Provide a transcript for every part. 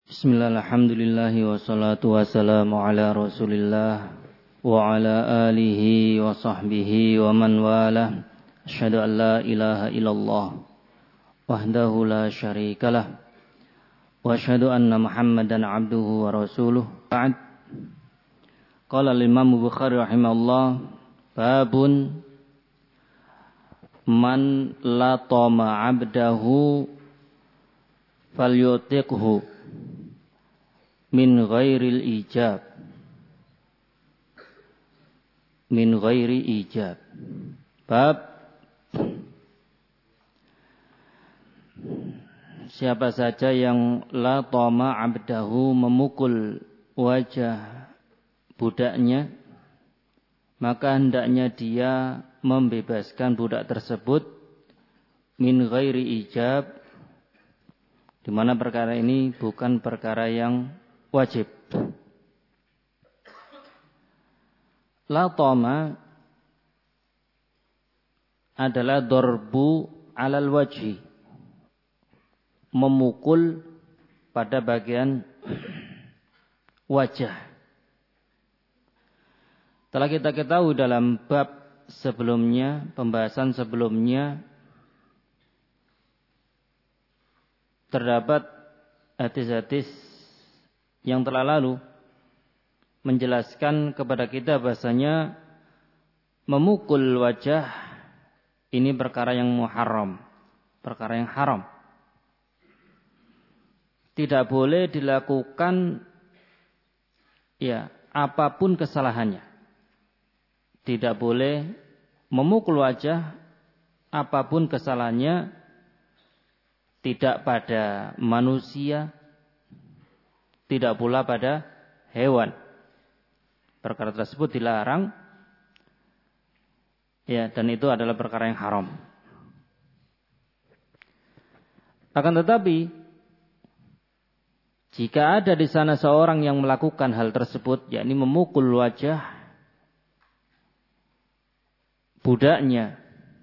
Bismillah, alhamdulillah, wassalatu wassalamu ala rasulillah wa ala alihi wa sahbihi wa man walah. Asyhadu an la ilaha illallah wahdahu la syarikalah wa asyhadu anna muhammadan abduhu wa rasuluh. Ba'd. Qala al-imam Bukhari rahimahullah, babun man latama abdahu falyutiqhu min ghairil ijab. Min ghairi ijab. Bab siapa saja yang la tama abdahu, memukul wajah budaknya, maka hendaknya dia membebaskan budak tersebut min ghairi ijab, di mana perkara ini bukan perkara yang wajib. Latama adalah dorbu alal wajhi, memukul pada bagian wajah. Telah kita ketahui dalam bab sebelumnya, pembahasan sebelumnya, terdapat hadis-hadis yang telah lalu menjelaskan kepada kita bahasanya memukul wajah ini perkara yang muharram, perkara yang haram. Tidak boleh dilakukan apapun kesalahannya. Tidak boleh memukul wajah apapun kesalahannya, tidak pada manusia, tidak pula pada hewan. Perkara tersebut dilarang, dan itu adalah perkara yang haram. Akan tetapi, jika ada di sana seorang yang melakukan hal tersebut, yakni memukul wajah budaknya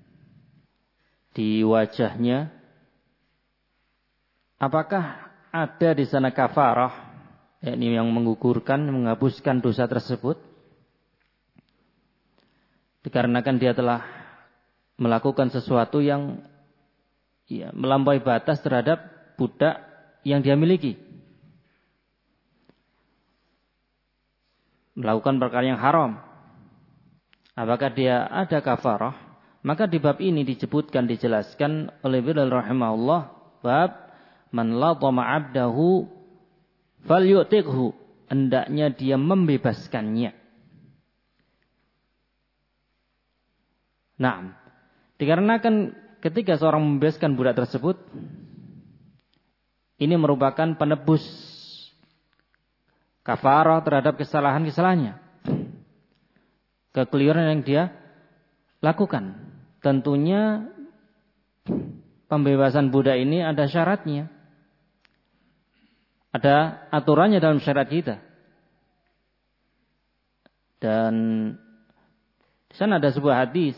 di wajahnya, apakah ada di sana kafarah, yakni yang menggugurkan, menghapuskan dosa tersebut, dikarenakan dia telah melakukan sesuatu yang melampaui batas terhadap budak yang dia miliki, melakukan perkara yang haram. Apakah dia ada kafarah? Maka di bab ini disebutkan, dijelaskan oleh beliau rahimahullah, bab man latama abdahu falyutiqhu, hendaknya dia membebaskannya. Nah, dikarenakan ketika seorang membebaskan budak tersebut, ini merupakan penebus kafarah terhadap kesalahan-kesalahannya, kekeliruan yang dia lakukan. Tentunya pembebasan budak ini ada syaratnya, ada aturannya dalam syariat kita. Dan di sana ada sebuah hadis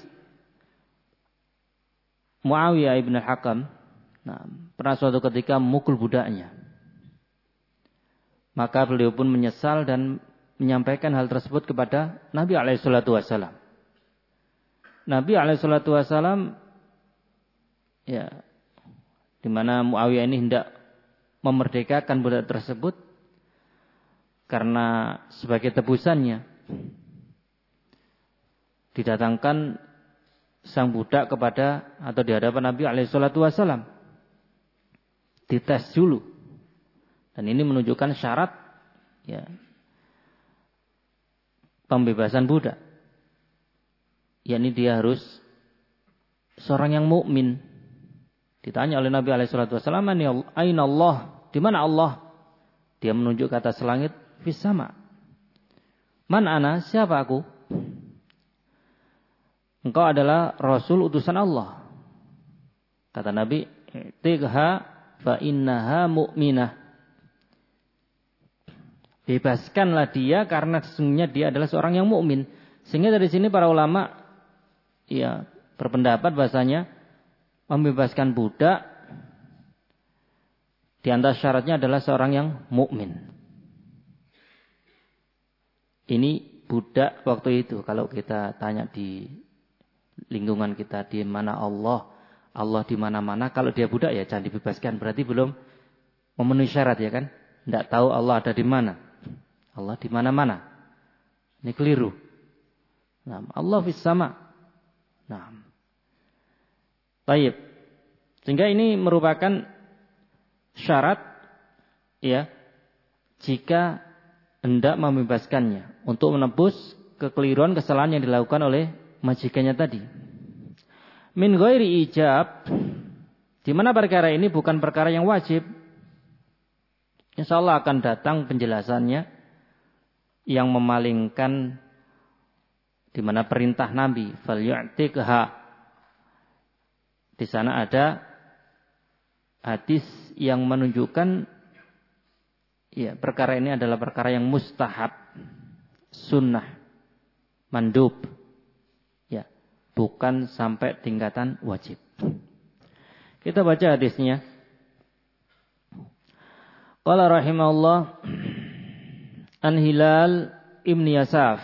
Muawiyah ibn al-Hakam, pernah suatu ketika memukul budaknya. Maka beliau pun menyesal dan menyampaikan hal tersebut kepada Nabi alaihissalatu wassalam. Nabi alaihissalatu wassalam, di mana Muawiyah ini hendak memerdekakan budak tersebut karena sebagai tebusannya didatangkan sang budak kepada atau di hadapan Nabi alaihissalatu wassalam, dites dulu, dan ini menunjukkan syarat pembebasan budak, yakni dia harus seorang yang mukmin. Ditanya oleh Nabi alaihissalatu wassalam, aina Allah, di mana Allah? Dia menunjuk ke atas langit, fis sama. Man ana, siapa aku? Engkau adalah Rasul utusan Allah. Kata Nabi, tiqha fa innaha mu'minah. Bebaskanlah dia karena sesungguhnya dia adalah seorang yang mukmin. Sehingga dari sini para ulama berpendapat bahasanya membebaskan budak Di antara syaratnya adalah seorang yang mukmin. Ini budak waktu itu. Kalau kita tanya di lingkungan kita, di mana Allah di mana-mana. Kalau dia budak ya jangan dibebaskan. Berarti belum memenuhi syarat ya kan? Tidak tahu Allah ada di mana. Allah di mana-mana. Ini keliru. Nah, Allah fis sama. Nah. Baik. Sehingga ini merupakan syarat ya jika hendak membebaskannya untuk menebus kekeliruan kesalahan yang dilakukan oleh majikannya tadi. Min ghairi ijab, di mana perkara ini bukan perkara yang wajib. Insyaallah akan datang penjelasannya yang memalingkan di mana perintah Nabi fal yu'tiqha. Di sana ada hadis yang menunjukkan ya perkara ini adalah perkara yang mustahab, sunnah, mandub. Ya, bukan sampai tingkatan wajib. Kita baca hadisnya. Qala rahimahullah an Hilal ibn Yasaf.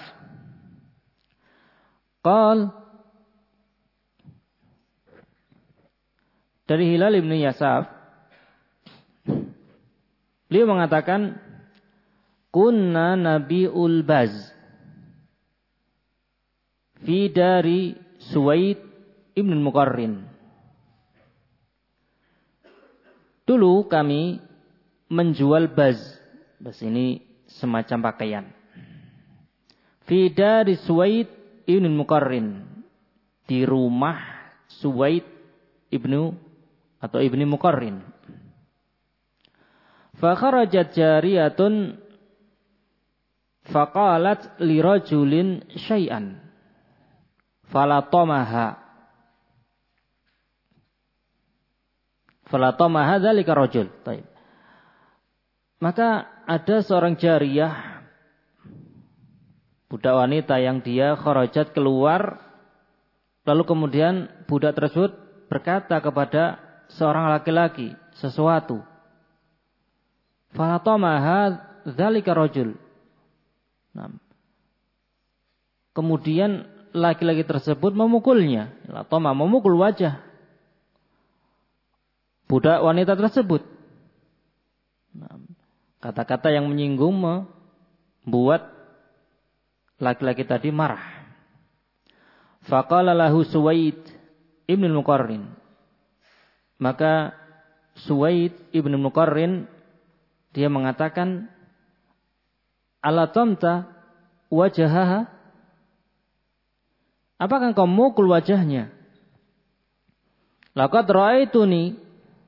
Dari Hilal ibn Yasaf, beliau mengatakan, kunna nabi'ul baz fi dari Suwaid ibn Muqarrin. Dulu kami menjual baz. Baz ini semacam pakaian. Fi dari Suwaid ibn Muqarrin. Di rumah Suwaid ibnu Muqarrin. Fa kharajat jariyatun faqalat li rajulin syai'an falatamaha dzalika rajul. Baik. Maka ada seorang jariyah, budak wanita yang dia kharajat keluar, lalu kemudian budak tersebut berkata kepada seorang laki-laki sesuatu. Falatamaha dzalika rajul. Nah, kemudian laki-laki tersebut memukulnya. Latama, memukul wajah budak wanita tersebut. Nah, kata-kata yang menyinggung membuat laki-laki tadi marah. Faqala lahu Suwaid ibn Muqarrin. Maka Suwaid ibn Muqarrin dia mengatakan, alatamta wajahaha, apakah engkau memukul wajahnya? Laqad ra'aituni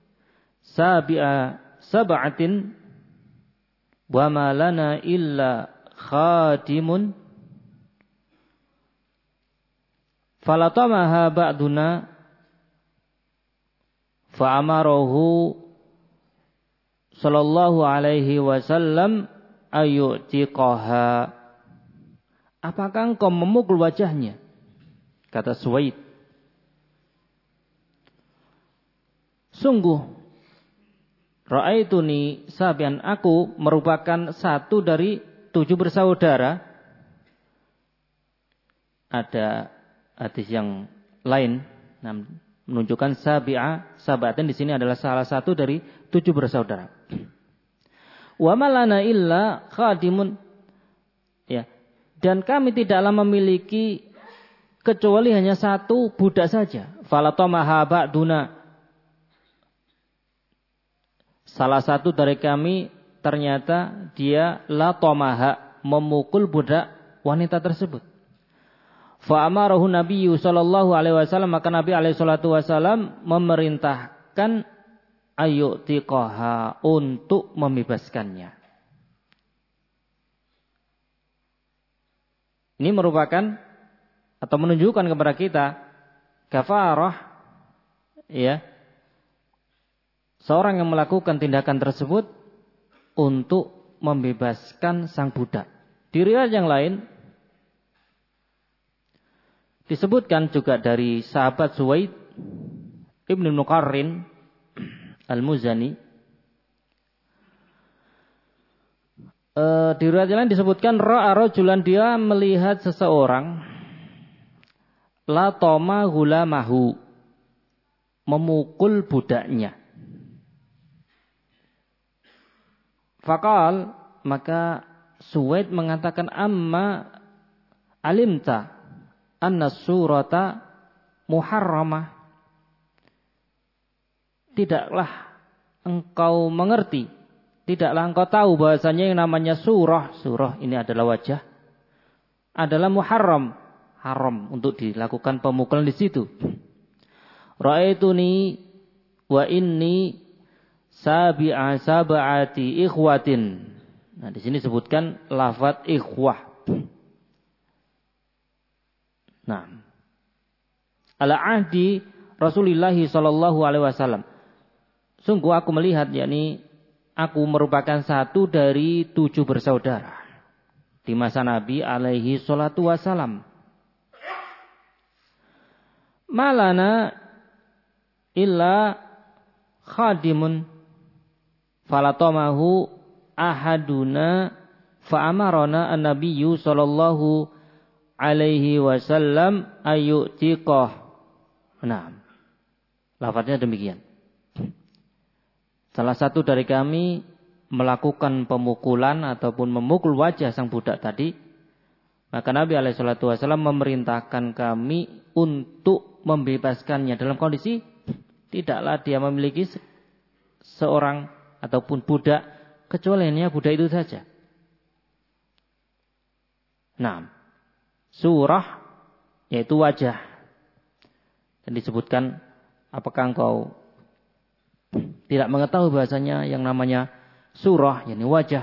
sab'atin wa ma lana illa khadimun falatamaha ba'duna fa'amarahu sallallahu alaihi wasallam ayyutiqaha. Apakah engkau memukul wajahnya? Kata Suwaid. Sungguh, ra'aituni sabian, aku merupakan satu dari 7 bersaudara. Ada hadis yang lain menunjukkan sabatin di sini adalah salah satu dari 7 bersaudara. Wa malana illa khadimun, ya, dan kami tidaklah memiliki kecuali hanya satu budak saja. Falatamaha ba'duna, salah satu dari kami ternyata dia latamaha, memukul budak wanita tersebut. Fa amarahu Nabiyyu sallallahu alaihi wasallam, maka Nabi alaihi salatu wasallam memerintahkan ayyutiqaha, untuk membebaskannya. Ini merupakan atau menunjukkan kepada kita kafarah, ya, seorang yang melakukan tindakan tersebut untuk membebaskan sang budak. Di riwayat yang lain disebutkan juga dari sahabat Suwaid ibn Muqarrin Al-Muzani, Di riwayat lain disebutkan ra'a rajulan, dia melihat seseorang latoma gulamahu, memukul budaknya. Faqal, maka Suwaid mengatakan, amma alimta anna surata muharramah. Tidaklah engkau mengerti, tidaklah engkau tahu bahasanya yang namanya surah ini adalah wajah, adalah muharram, haram untuk dilakukan pemukulan di situ. Ra'aituni wa inni sab'ati ikhwatin. Nah, di sini sebutkan lafaz ikhwah. Nah, ala ahdi Rasulullah sallallahu alaihi wasallam. Sungguh aku melihat, yakni aku merupakan satu dari 7 bersaudara di masa Nabi alaihi salatu wasalam. Malana illa khadimun falatamahu ahaduna fa'amarana an-nabiyyu sallallahu alaihi wasallam ayyutiqah. Nah, lafadznya demikian. Salah satu dari kami melakukan pemukulan ataupun memukul wajah sang budak tadi, maka Nabi alaihi salatu wasallam memerintahkan kami untuk membebaskannya dalam kondisi tidaklah dia memiliki seorang ataupun budak, kecuali hanya budak itu saja. Nah, surah yaitu wajah. Dan disebutkan, apakah engkau tidak mengetahui bahasanya yang namanya surah, yakni wajah,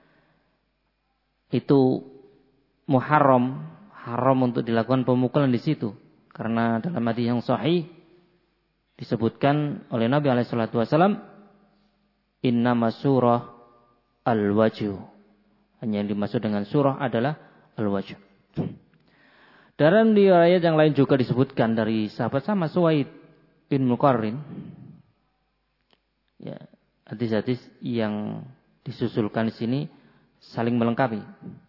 itu muharram, haram untuk dilakukan pemukulan di situ. Karena dalam hadis yang sahih disebutkan oleh Nabi alaihi salatu wasallam, innama surah al-wajhu. Hanya yang dimaksud dengan surah adalah al-wajh. Dalam riwayat yang lain juga disebutkan dari sahabat sama Suwaid bin Muqarrin. Ya, hadis-hadis yang disusulkan di sini saling melengkapi.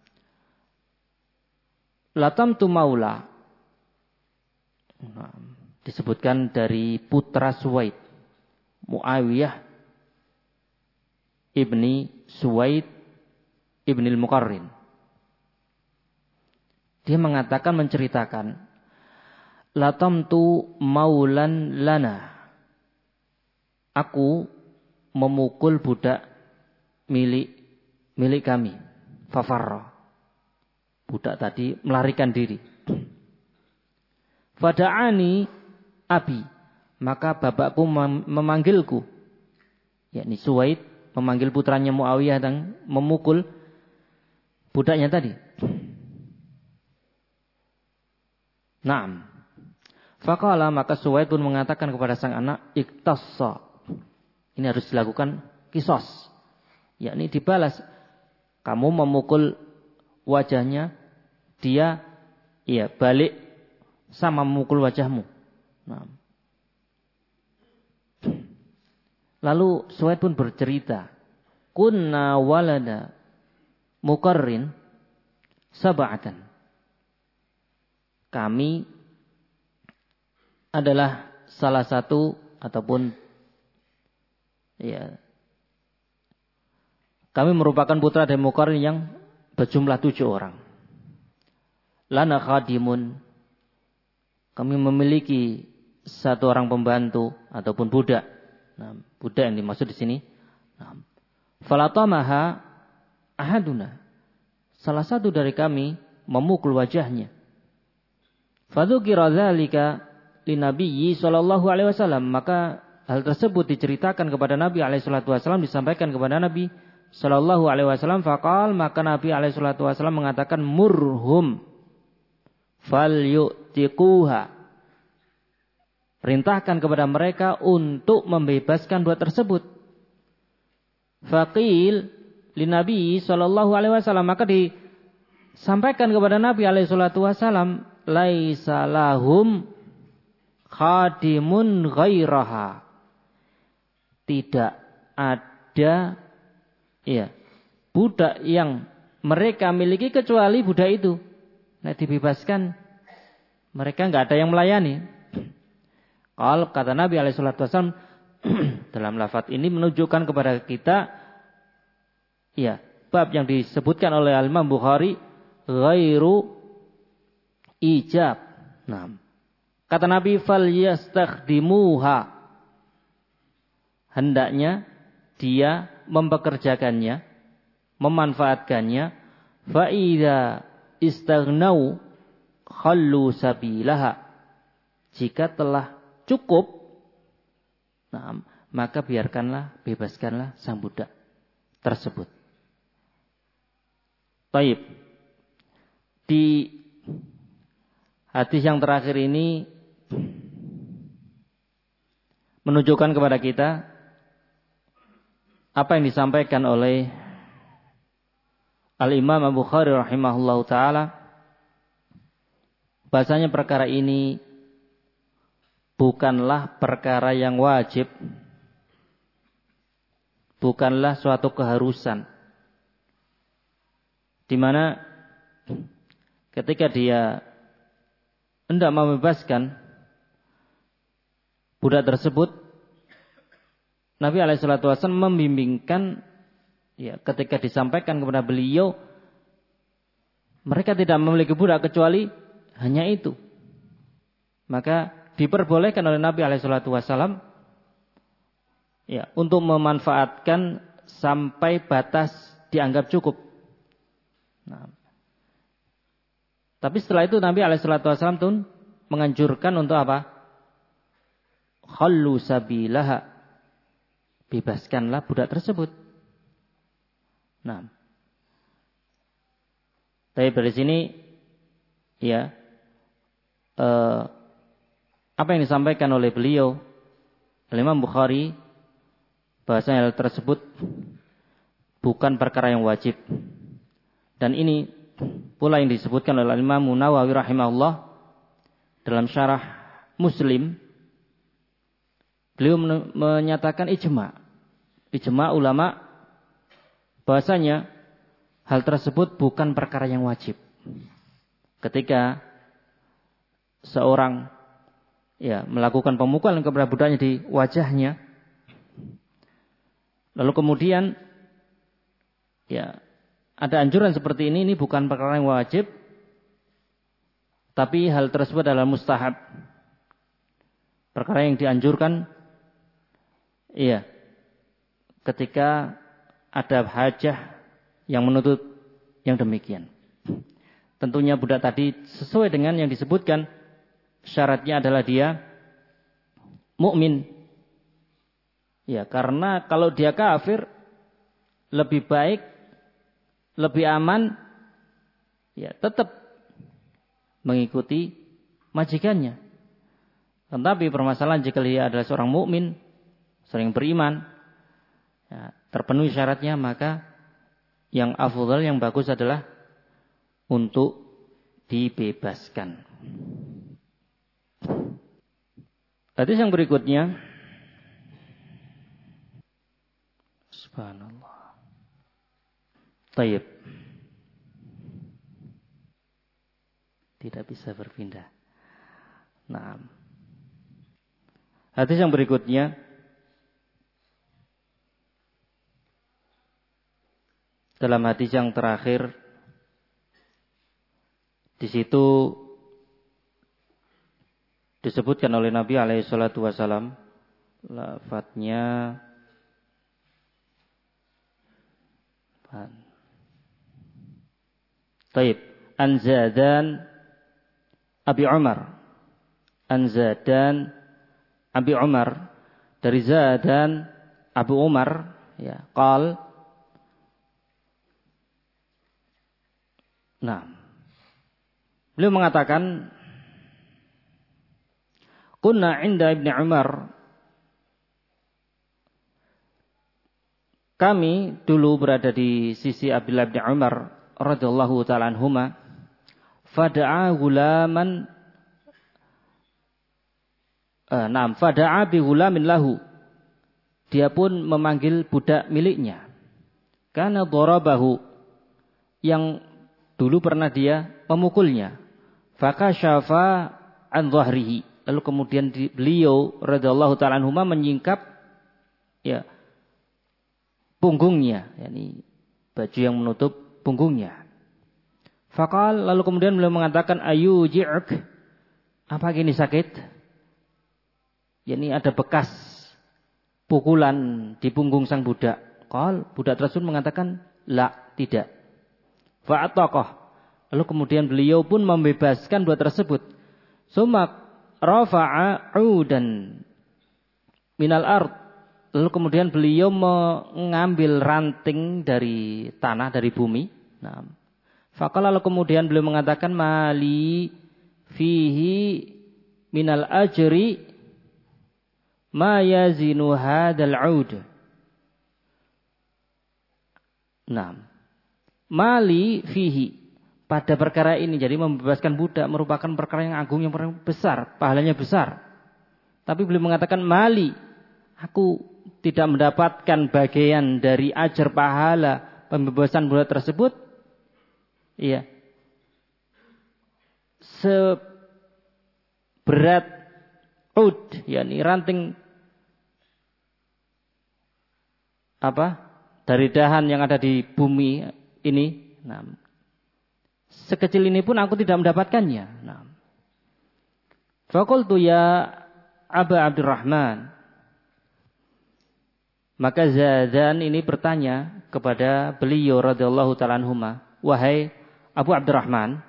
Latamtu maula. Nah, disebutkan dari putra Suwaid, Muawiyah ibni Suwaid ibni al-Muqarrin. Dia mengatakan, menceritakan, latamtu maulan lana. Aku memukul budak milik kami. Fafarra. Budak tadi melarikan diri. Fada'ani abi. Maka bapakku memanggilku. Yakni Suwaid memanggil putranya Muawiyah dan memukul budaknya tadi. Naam. Faqala, maka Suwaid pun mengatakan kepada sang anak, iktassa. Ini harus dilakukan kisos. Yakni dibalas. Kamu memukul wajahnya, dia balik sama memukul wajahmu. Naam. Lalu Suwaid pun bercerita, kunna walada Muqarrin sab'atan. Kami adalah salah satu ataupun kami merupakan putra dari Muqarrin yang berjumlah 7 orang. Lana khadimun. Kami memiliki 1 orang pembantu ataupun budak. Nah, budak yang dimaksud di sini. Nah, falatamaha ahaduna. Salah satu dari kami memukul wajahnya. Fadzukira dzalika linabiyyi sallallahu alaihi wasallam, maka hal tersebut diceritakan kepada Nabi alaihi salatu wasallam, disampaikan kepada Nabi sallallahu alaihi wasallam. Faqal, maka Nabi alaihi salatu wasallam mengatakan, murhum falyutiquha. Perintahkan kepada mereka untuk membebaskan budak tersebut. Faqil linabi sallallahu alaihi wasallam, maka disampaikan kepada Nabi alaihi salatu wasallam, laisa lahum khadimun ghairaha. Tidak ada budak yang mereka miliki kecuali budak itu. Nek dibebaskan, mereka nggak ada yang melayani. Kalau kata Nabi SAW dalam lafaz ini menunjukkan kepada kita, ya, bab yang disebutkan oleh Imam Bukhari, ghairu ijab. Nah, kata Nabi, fal yastakhdimuha, hendaknya dia mempekerjakannya, memanfaatkannya. Fa idza istaghnau khallu sabilaha, jika telah cukup, nah, maka biarkanlah, bebaskanlah sang budak tersebut. Baik. Di hadis yang terakhir ini menunjukkan kepada kita apa yang disampaikan oleh Al-Imam Abu Bukhari rahimahullahu ta'ala, bahasanya perkara ini bukanlah perkara yang wajib, bukanlah suatu keharusan, di mana ketika dia hendak membebaskan budak tersebut, Nabi SAW membimbingkan, ya, ketika disampaikan kepada beliau, mereka tidak memiliki budak kecuali hanya itu. Maka diperbolehkan oleh Nabi SAW, ya, untuk memanfaatkan sampai batas dianggap cukup. Nah, tapi setelah itu Nabi SAW pun menganjurkan untuk apa? Khallu sabilaha, bebaskanlah budak tersebut. Nah, tapi dari sini, ya, apa yang disampaikan oleh beliau, Imam Bukhari, bahasanya hal tersebut bukan perkara yang wajib. Dan ini pula yang disebutkan oleh Imam Nawawi rahimahullah dalam syarah Muslim. Beliau menyatakan ijma ulama, bahasanya hal tersebut bukan perkara yang wajib. Ketika seorang, ya, melakukan pemukulan kepada budaknya di wajahnya, lalu kemudian, ya, ada anjuran seperti ini bukan perkara yang wajib, tapi hal tersebut adalah mustahab, perkara yang dianjurkan, iya, ketika ada hajah yang menuntut yang demikian. Tentunya budak tadi sesuai dengan yang disebutkan, syaratnya adalah dia mukmin. Ya, karena kalau dia kafir, lebih baik, lebih aman, ya, tetap mengikuti majikannya. Tetapi permasalahan jika dia adalah seorang mukmin, sering beriman, ya, terpenuhi syaratnya, maka yang afdal, yang bagus adalah untuk dibebaskan. Hadis yang berikutnya, subhanallah. Tayyib. Tidak bisa berpindah. Nah, hadis yang berikutnya, dalam hadis yang terakhir, di situ disebutkan oleh Nabi SAW, lafadznya Taib, Anzadan Abi Umar, Anzadan Abi Umar, dari Zadan Abu Umar, ya, qal, nah, beliau mengatakan, kunna inda Ibni Umar, kami dulu berada di sisi Abdullah bin Umar radhiyallahu ta'ala anhuma, fada'a gulaman, fada'a bi gulamin lahu, dia pun memanggil budak miliknya. kana darabahu, yang dulu pernah dia memukulnya. Fakashafa an dhahrihi, lalu kemudian beliau radhiyallahu ta'ala anhuma menyingkap ya punggungnya, yakni baju yang menutup punggungnya. Faqal, lalu kemudian beliau mengatakan ayuji'uk, apa ini sakit? Yakni ada bekas pukulan di punggung sang budak. Qal, budak tersebut mengatakan la, tidak. Fa'ataqah, lalu kemudian beliau pun membebaskan budak tersebut. Summa rafa'a 'udan minal ard, lalu kemudian beliau mengambil ranting dari tanah, dari bumi. Nah, faqala, lalu kemudian beliau mengatakan mali fihi minal ajri ma yazinu hadzal 'ud. Nah, mali fihi, pada perkara ini, jadi membebaskan budak merupakan perkara yang agung, yang besar, pahalanya besar. Tapi beliau mengatakan mali, aku tidak mendapatkan bagian dari ajar pahala pembebasan budak tersebut. Iya. Seberat ud, yakni ranting dari dahan yang ada di bumi ini. Nah, sekecil ini pun aku tidak mendapatkannya. Nah, faqultu ya Aba Abdurrahman, maka Zadan ini bertanya kepada beliau radhiyallahu ta'ala anhuma, wahai Abu Abdurrahman,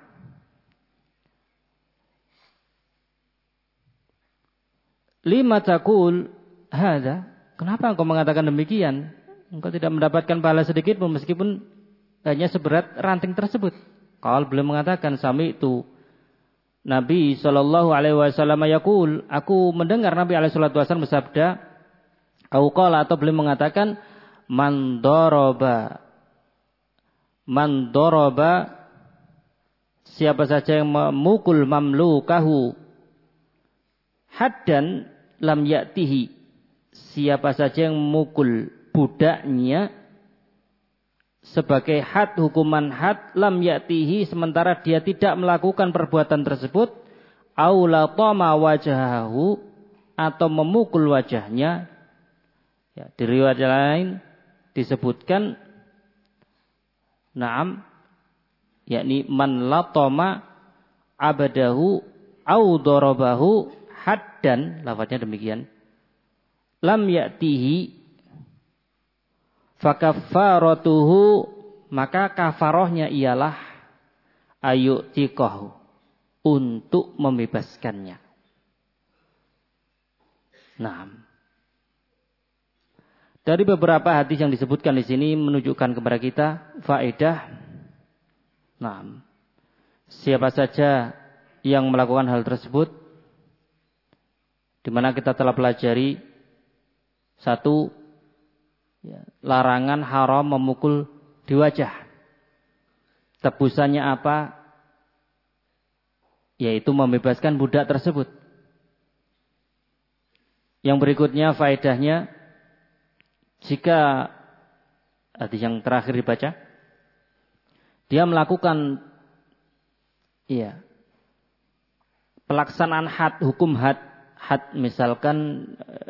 lima taqul hadza, kenapa engkau mengatakan demikian? Engkau tidak mendapatkan pahala sedikit pun meskipun hanya seberat ranting tersebut. Kalau beliau mengatakan sami itu Nabi sallallahu alaihi wasallam yaqul, aku mendengar Nabi alaihi wasallam bersabda, atau beliau mengatakan man daraba, siapa saja yang memukul mamlukahu haddan lam ya'tihi, siapa saja yang memukul budaknya sebagai had, hukuman had, lam ya'tihi, sementara dia tidak melakukan perbuatan tersebut, aula tama wajahahu, atau memukul wajahnya. Ya, di riwayat lain disebutkan na'am, yakni man latama abadahu au darabahu haddan, lafadznya demikian, lam ya'tihi fakaffaratuhu, maka kafarohnya ialah ayu'tiqahu, untuk membebaskannya. Nah, dari beberapa hadis yang disebutkan di sini menunjukkan kepada kita faedah. Nah, siapa saja yang melakukan hal tersebut, di mana kita telah pelajari satu, ya, larangan haram memukul di wajah. Tebusannya apa? Yaitu membebaskan budak tersebut. Yang berikutnya faedahnya, jika hadis yang terakhir dibaca, dia melakukan pelaksanaan had, hukum had misalkan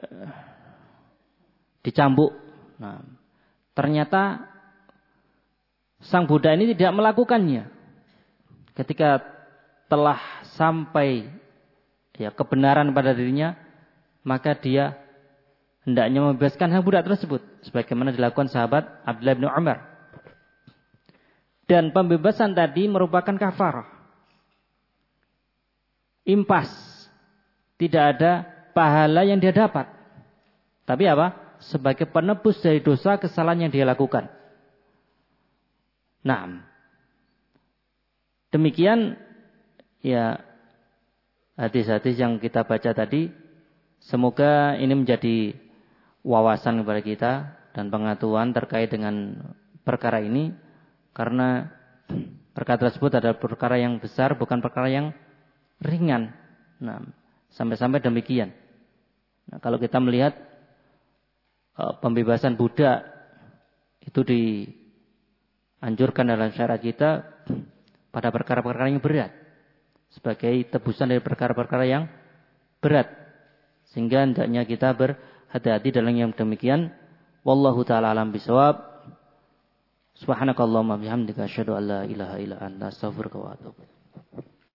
dicambuk. Nah, ternyata sang budak ini tidak melakukannya. Ketika telah sampai kebenaran pada dirinya, maka dia hendaknya membebaskan sang budak tersebut, sebagaimana dilakukan sahabat Abdullah bin Umar. Dan pembebasan tadi merupakan kafarah, impas, tidak ada pahala yang dia dapat, tapi apa? Sebagai penebus dari dosa kesalahan yang dia lakukan. Nah, demikian ya hadis-hadis yang kita baca tadi. Semoga ini menjadi wawasan kepada kita dan pengetahuan terkait dengan perkara ini, karena perkara tersebut adalah perkara yang besar, bukan perkara yang ringan. Nah, sampai-sampai demikian. Nah, kalau kita melihat pembebasan budak itu anjurkan dalam syariat kita pada perkara-perkara yang berat. Sebagai tebusan dari perkara-perkara yang berat. Sehingga hendaknya kita berhati-hati dalam yang demikian. Wallahu ta'ala alam bisawab. Subhanakallahumma bihamdika asyhadu an la ilaha illa anta astaghfiruka wa atubu ilaik.